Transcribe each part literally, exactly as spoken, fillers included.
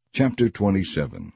Chapter twenty-seven.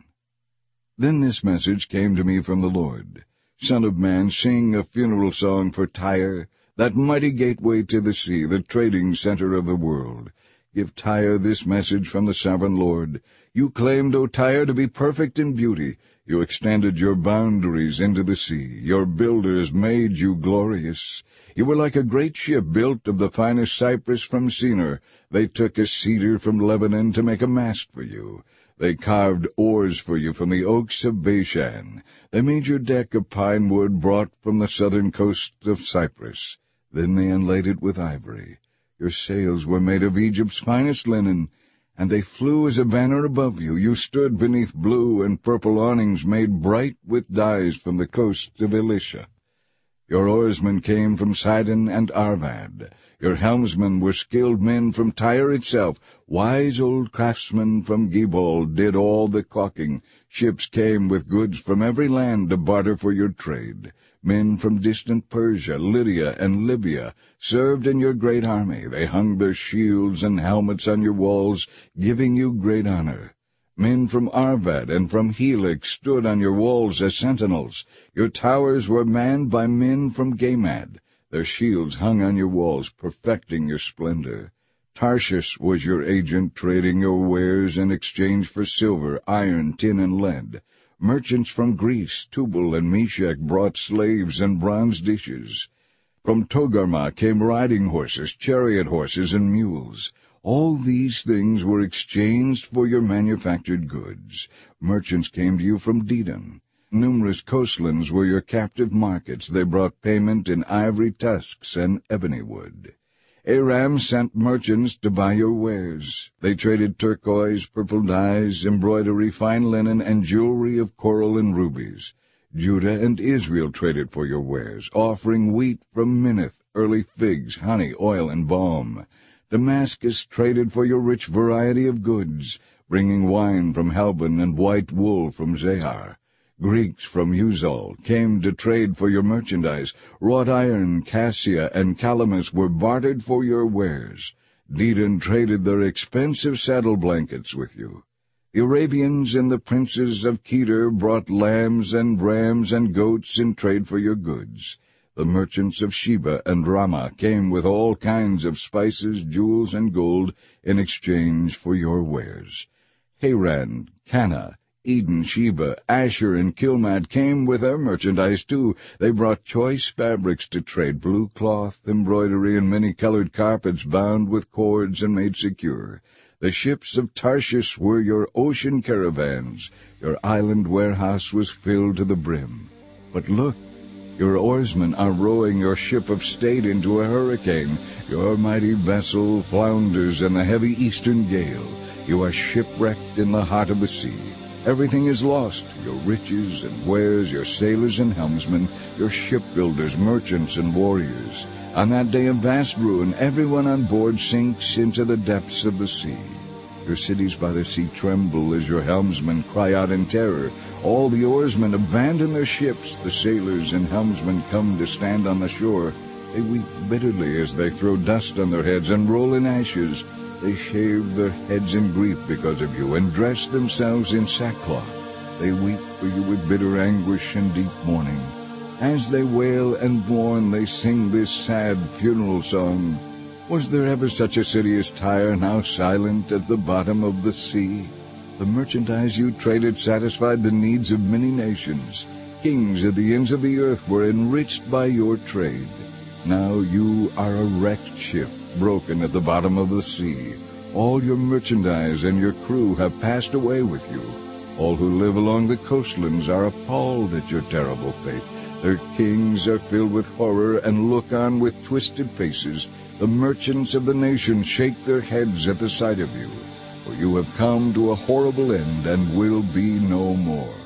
Then this message came to me from the Lord. Son of man, sing a funeral song for Tyre, that mighty gateway to the sea, the trading center of the world. Give Tyre this message from the sovereign Lord. You claimed, O Tyre, to be perfect in beauty. You extended your boundaries into the sea. Your builders made you glorious. You were like a great ship built of the finest cypress from Senir. They took a cedar from Lebanon to make a mast for you. They carved oars for you from the oaks of Bashan. They made your deck of pine wood brought from the southern coast of Cyprus. Then they inlaid it with ivory. Your sails were made of Egypt's finest linen, and they flew as a banner above you. You stood beneath blue and purple awnings made bright with dyes from the coasts of Elisha. Your oarsmen came from Sidon and Arvad. Your helmsmen were skilled men from Tyre itself. Wise old craftsmen from Gebal did all the caulking. Ships came with goods from every land to barter for your trade. Men from distant Persia, Lydia, and Libya served in your great army. They hung their shields and helmets on your walls, giving you great honor. Men from Arvad and from Helix stood on your walls as sentinels. Your towers were manned by men from Gamad. Their shields hung on your walls, perfecting your splendor. Tarshish was your agent, trading your wares in exchange for silver, iron, tin, and lead. Merchants from Greece, Tubal, and Meshech brought slaves and bronze dishes. From Togarmah came riding horses, chariot horses, and mules. All these things were exchanged for your manufactured goods. Merchants came to you from Dedan. Numerous coastlands were your captive markets. They brought payment in ivory tusks and ebony wood. Aram sent merchants to buy your wares. They traded turquoise, purple dyes, embroidery, fine linen, and jewelry of coral and rubies. Judah and Israel traded for your wares, offering wheat from Minnith, early figs, honey, oil, and balm. Damascus traded for your rich variety of goods, bringing wine from Helbon and white wool from Zahar. Greeks from Uzal came to trade for your merchandise. Wrought iron, cassia, and calamus were bartered for your wares. Dedan traded their expensive saddle blankets with you. The Arabians and the princes of Kedar brought lambs and rams and goats in trade for your goods. The merchants of Sheba and Ramah came with all kinds of spices, jewels, and gold in exchange for your wares. Haran, Cana, Eden, Sheba, Asher, and Kilmad came with their merchandise too. They brought choice fabrics to trade, blue cloth, embroidery, and many-colored carpets bound with cords and made secure. The ships of Tarshish were your ocean caravans. Your island warehouse was filled to the brim. But look, your oarsmen are rowing your ship of state into a hurricane. Your mighty vessel flounders in the heavy eastern gale. You are shipwrecked in the heart of the sea. Everything is lost, your riches and wares, your sailors and helmsmen, your shipbuilders, merchants, and warriors. On that day of vast ruin, everyone on board sinks into the depths of the sea. Your cities by the sea tremble as your helmsmen cry out in terror. All the oarsmen abandon their ships. The sailors and helmsmen come to stand on the shore. They weep bitterly as they throw dust on their heads and roll in ashes. They shave their heads in grief because of you and dress themselves in sackcloth. They weep for you with bitter anguish and deep mourning. As they wail and mourn, they sing this sad funeral song. Was there ever such a city as Tyre, now silent at the bottom of the sea? The merchandise you traded satisfied the needs of many nations. Kings at the ends of the earth were enriched by your trade. Now you are a wrecked ship, broken at the bottom of the sea. All your merchandise and your crew have passed away with you. All who live along the coastlands are appalled at your terrible fate. Their kings are filled with horror and look on with twisted faces. The merchants of the nations shake their heads at the sight of you. For you have come to a horrible end and will be no more.